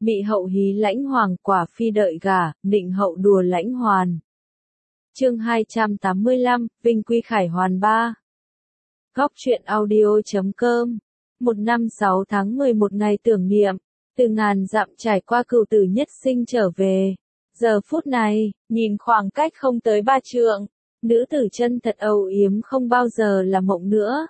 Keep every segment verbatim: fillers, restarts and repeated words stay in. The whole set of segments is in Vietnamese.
Mị hậu hí lãnh hoàng, quả phi đợi gả, nịnh hậu đùa lãnh hoàn. Chương hai trăm tám mươi lăm, Vinh Quy Khải Hoàn ba. Góc truyện audio chấm com. Một năm sáu tháng mười một ngày tưởng niệm, từ ngàn dặm trải qua cửu tử nhất sinh trở về. Giờ phút này, nhìn khoảng cách không tới ba trượng, nữ tử chân thật âu yếm không bao giờ là mộng nữa.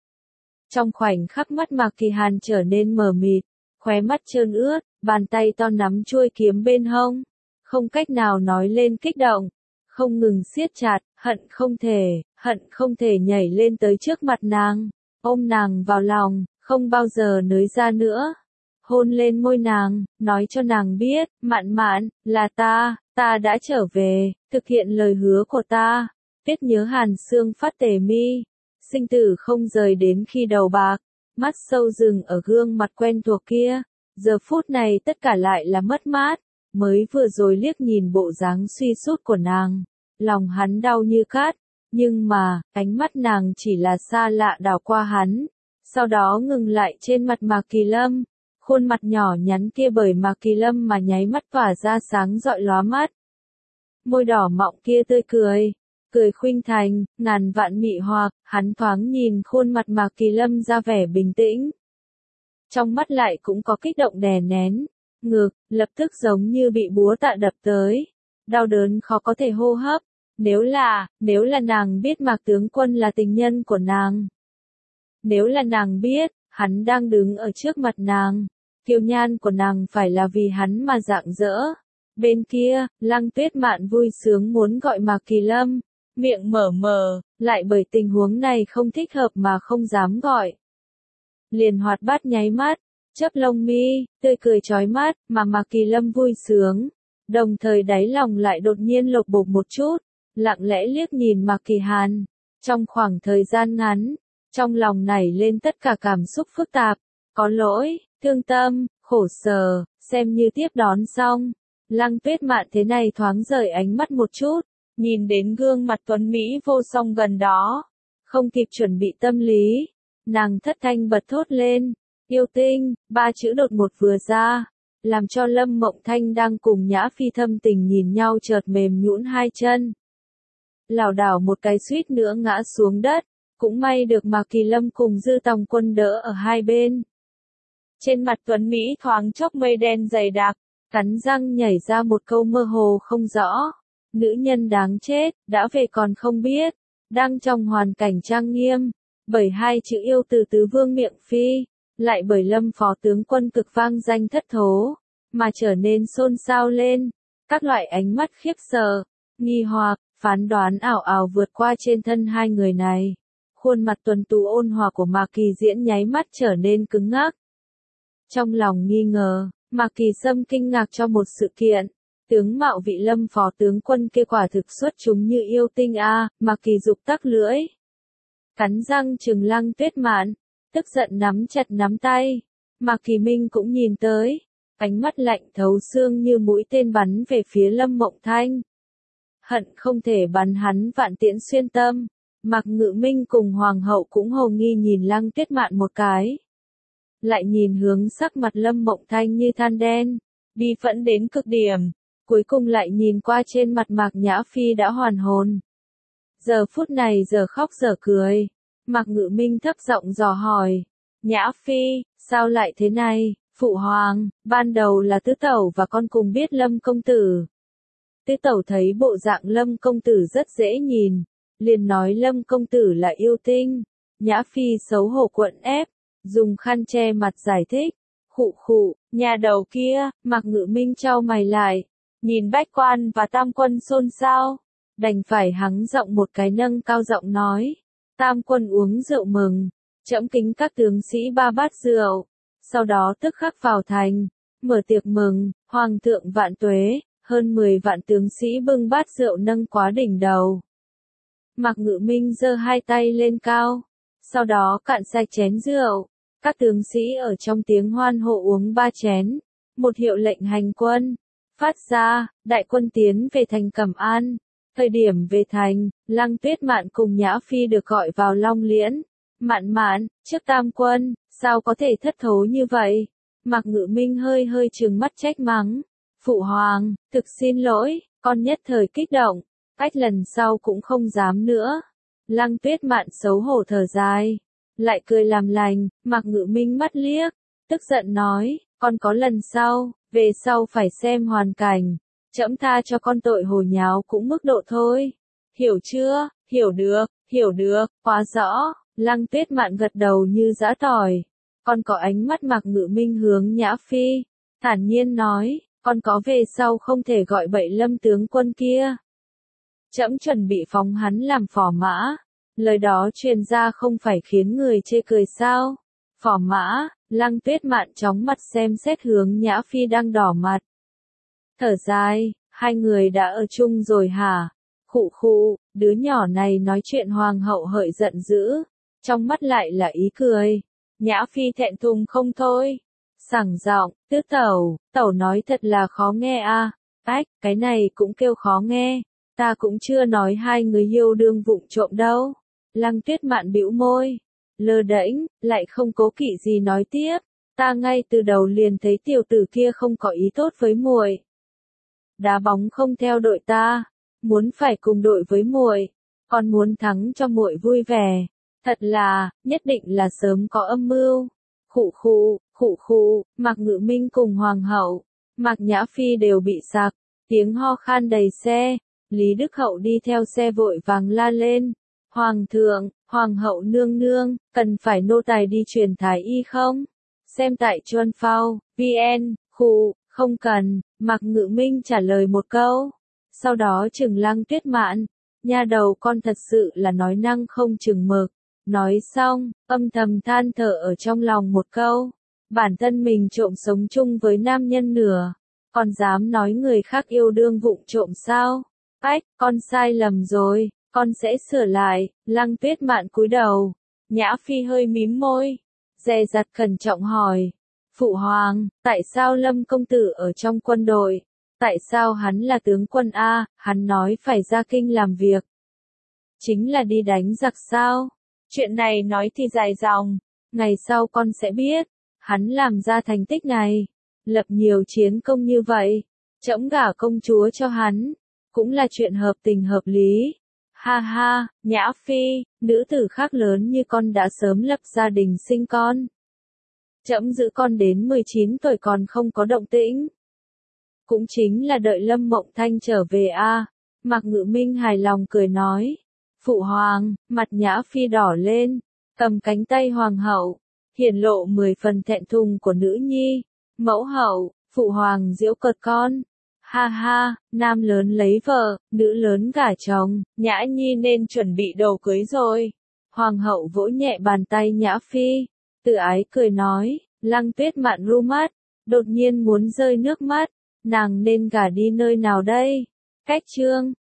Trong khoảnh khắc mắt Mạc Kỳ Hàn trở nên mờ mịt, khóe mắt trơn ướt, bàn tay to nắm chuôi kiếm bên hông, không cách nào nói lên kích động, không ngừng siết chặt, hận không thể, hận không thể nhảy lên tới trước mặt nàng, ôm nàng vào lòng, không bao giờ nới ra nữa. Hôn lên môi nàng, nói cho nàng biết, Mạn Mạn, là ta, ta đã trở về, thực hiện lời hứa của ta. Biết nhớ Hàn Xương phát tề mi, sinh tử không rời đến khi đầu bạc, mắt sâu dừng ở gương mặt quen thuộc kia. Giờ phút này tất cả lại là mất mát, mới vừa rồi liếc nhìn bộ dáng suy sút của nàng, lòng hắn đau như cắt, nhưng mà, ánh mắt nàng chỉ là xa lạ đảo qua hắn, sau đó ngừng lại trên mặt Mạc Kỳ Lâm. Khuôn mặt nhỏ nhắn kia bởi Mạc Kỳ Lâm mà nháy mắt tỏa ra sáng rọi lóa mắt. Môi đỏ mọng kia tươi cười, cười khuynh thành, ngàn vạn mị hoặc, hắn thoáng nhìn khuôn mặt Mạc Kỳ Lâm ra vẻ bình tĩnh. Trong mắt lại cũng có kích động đè nén, ngực, lập tức giống như bị búa tạ đập tới. Đau đớn khó có thể hô hấp, nếu là, nếu là nàng biết Mạc tướng quân là tình nhân của nàng. Nếu là nàng biết, hắn đang đứng ở trước mặt nàng. Kiều nhan của nàng phải là vì hắn mà rạng rỡ. Bên kia, Lăng Tuyết Mạn vui sướng muốn gọi Mạc Kỳ Lâm, miệng mở mờ, lại bởi tình huống này không thích hợp mà không dám gọi. Liền hoạt bát nháy mắt, chớp lông mi, tươi cười chói mắt, mà Mạc Kỳ Lâm vui sướng, đồng thời đáy lòng lại đột nhiên lột bột một chút, lặng lẽ liếc nhìn Mạc Kỳ Hàn. Trong khoảng thời gian ngắn, trong lòng nảy lên tất cả cảm xúc phức tạp, có lỗi, thương tâm, khổ sở, xem như tiếp đón xong. Lăng Tuyết Mạn thế này thoáng rời ánh mắt một chút, nhìn đến gương mặt tuấn Mỹ vô song gần đó, không kịp chuẩn bị tâm lý, nàng thất thanh bật thốt lên, yêu tinh, ba chữ đột một vừa ra, làm cho Lâm Mộng Thanh đang cùng Nhã Phi thâm tình nhìn nhau chợt mềm nhũn hai chân. Lảo đảo một cái suýt nữa ngã xuống đất, cũng may được Mạc Kỳ Lâm cùng Dư Tòng Quân đỡ ở hai bên. Trên mặt tuấn Mỹ thoáng chốc mây đen dày đặc, cắn răng nhảy ra một câu mơ hồ không rõ. Nữ nhân đáng chết, đã về còn không biết, đang trong hoàn cảnh trang nghiêm, bởi hai chữ yêu từ tứ vương miệng phi, lại bởi Lâm phó tướng quân cực vang danh thất thố, mà trở nên xôn xao lên. Các loại ánh mắt khiếp sợ, nghi hoặc, phán đoán ảo ảo vượt qua trên thân hai người này. Khuôn mặt tuấn tú ôn hòa của Mạc Kỳ Diễn nháy mắt trở nên cứng ngắc. Trong lòng nghi ngờ, Mạc Kỳ Sâm kinh ngạc cho một sự kiện. Tướng mạo vị Lâm phó tướng quân kia quả thực xuất chúng như yêu tinh a. À, Mạc Kỳ dục tắc lưỡi, cắn răng trừng Lăng Tuyết Mạn, tức giận nắm chặt nắm tay. Mạc Kỳ Minh cũng nhìn tới, ánh mắt lạnh thấu xương như mũi tên bắn về phía Lâm Mộng Thanh. Hận không thể bắn hắn vạn tiễn xuyên tâm. Mạc Ngự Minh cùng Hoàng hậu cũng hồ nghi nhìn Lăng Tuyết Mạn một cái. Lại nhìn hướng sắc mặt Lâm Mộng Thanh như than đen, bi phẫn đến cực điểm. Cuối cùng lại nhìn qua trên mặt Mạc Nhã Phi đã hoàn hồn. Giờ phút này giờ khóc giờ cười. Mạc Ngự Minh thấp giọng dò hỏi. Nhã Phi, sao lại thế này? Phụ hoàng, ban đầu là tứ tẩu và con cùng biết Lâm công tử. Tứ tẩu thấy bộ dạng Lâm công tử rất dễ nhìn, liền nói Lâm công tử là yêu tinh. Nhã Phi xấu hổ quặn ép, dùng khăn che mặt giải thích. Khụ khụ, nhà đầu kia. Mạc Ngự Minh chau mày lại, nhìn Bách Quan và Tam Quân xôn xao, đành phải hắng giọng một cái nâng cao giọng nói. Tam Quân uống rượu mừng, trẫm kính các tướng sĩ ba bát rượu, sau đó tức khắc vào thành, mở tiệc mừng, hoàng thượng vạn tuế, hơn mười vạn tướng sĩ bưng bát rượu nâng quá đỉnh đầu. Mạc Ngự Minh giơ hai tay lên cao, sau đó cạn sạch chén rượu, các tướng sĩ ở trong tiếng hoan hô uống ba chén, một hiệu lệnh hành quân. Phát ra, đại quân tiến về thành Cẩm An. Thời điểm về thành, Lăng Tuyết Mạn cùng Nhã Phi được gọi vào Long Liễn. Mạn Mạn, trước Tam Quân, sao có thể thất thố như vậy? Mạc Ngự Minh hơi hơi trừng mắt trách mắng. Phụ hoàng, thực xin lỗi, con nhất thời kích động, cách lần sau cũng không dám nữa. Lăng Tuyết Mạn xấu hổ thở dài, lại cười làm lành. Mạc Ngự Minh mắt liếc, tức giận nói, con có lần sau, về sau phải xem hoàn cảnh, trẫm tha cho con tội hồ nháo cũng mức độ thôi. Hiểu chưa? Hiểu được, hiểu được, quá rõ. Lăng Tuyết Mạn gật đầu như giã tỏi. Con có ánh mắt. Mạc Ngự Minh hướng Nhã Phi, thản nhiên nói, con có về sau không thể gọi bậy Lâm tướng quân kia. Trẫm chuẩn bị phóng hắn làm phò mã. Lời đó truyền ra không phải khiến người chê cười sao? Phò mã. Lăng Tuyết Mạn chóng mặt xem xét hướng Nhã Phi đang đỏ mặt. Thở dài, hai người đã ở chung rồi hả? Khụ khụ, đứa nhỏ này nói chuyện hoàng hậu hợi giận dữ, trong mắt lại là ý cười. Nhã Phi thẹn thùng không thôi. Sảng giọng, tứ tẩu, tẩu nói thật là khó nghe a. Ách, cái này cũng kêu khó nghe, ta cũng chưa nói hai người yêu đương vụng trộm đâu. Lăng Tuyết Mạn bĩu môi, lơ đễnh, lại không cố kỵ gì nói tiếp, ta ngay từ đầu liền thấy tiểu tử kia không có ý tốt với muội. Đá bóng không theo đội ta, muốn phải cùng đội với muội, còn muốn thắng cho muội vui vẻ. Thật là, nhất định là sớm có âm mưu. Khụ khụ, khụ khụ, Mạc Ngự Minh cùng hoàng hậu, Mạc Nhã Phi đều bị sặc, tiếng ho khan đầy xe. Lý Đức Hậu đi theo xe vội vàng la lên, hoàng thượng, hoàng hậu nương nương, cần phải nô tài đi truyền thái y không? Xem tại Chuan Phao, vn, khụ, không cần. Mạc Ngự Minh trả lời một câu, sau đó trừng Lăng Tuyết Mạn, nha đầu con thật sự là nói năng không chừng mực. Nói xong, âm thầm than thở ở trong lòng một câu, bản thân mình trộm sống chung với nam nhân nửa, còn dám nói người khác yêu đương vụng trộm sao? Ách, con sai lầm rồi, con sẽ sửa lại. Lăng Tuyết Mạn cúi đầu, Nhã Phi hơi mím môi, dè dặt cẩn trọng hỏi, phụ hoàng, tại sao Lâm công tử ở trong quân đội? Tại sao hắn là tướng quân a? Hắn nói phải ra kinh làm việc, chính là đi đánh giặc sao? Chuyện này nói thì dài dòng, ngày sau con sẽ biết. Hắn làm ra thành tích này, lập nhiều chiến công như vậy, trẫm gả công chúa cho hắn, cũng là chuyện hợp tình hợp lý. Ha ha, Nhã Phi, nữ tử khác lớn như con đã sớm lập gia đình sinh con. Trẫm giữ con đến mười chín tuổi còn không có động tĩnh. Cũng chính là đợi Lâm Mộng Thanh trở về a. À. Mạc Ngự Minh hài lòng cười nói. Phụ hoàng, mặt Nhã Phi đỏ lên, cầm cánh tay hoàng hậu, hiển lộ mười phần thẹn thùng của nữ nhi. Mẫu hậu, phụ hoàng giễu cợt con. Ha ha, nam lớn lấy vợ, nữ lớn gả chồng, Nhã Nhi nên chuẩn bị đồ cưới rồi. Hoàng hậu vỗ nhẹ bàn tay Nhã Phi, tự ái cười nói. Lăng Tuyết Mạn ru mắt, đột nhiên muốn rơi nước mắt, nàng nên gả đi nơi nào đây? Cách chương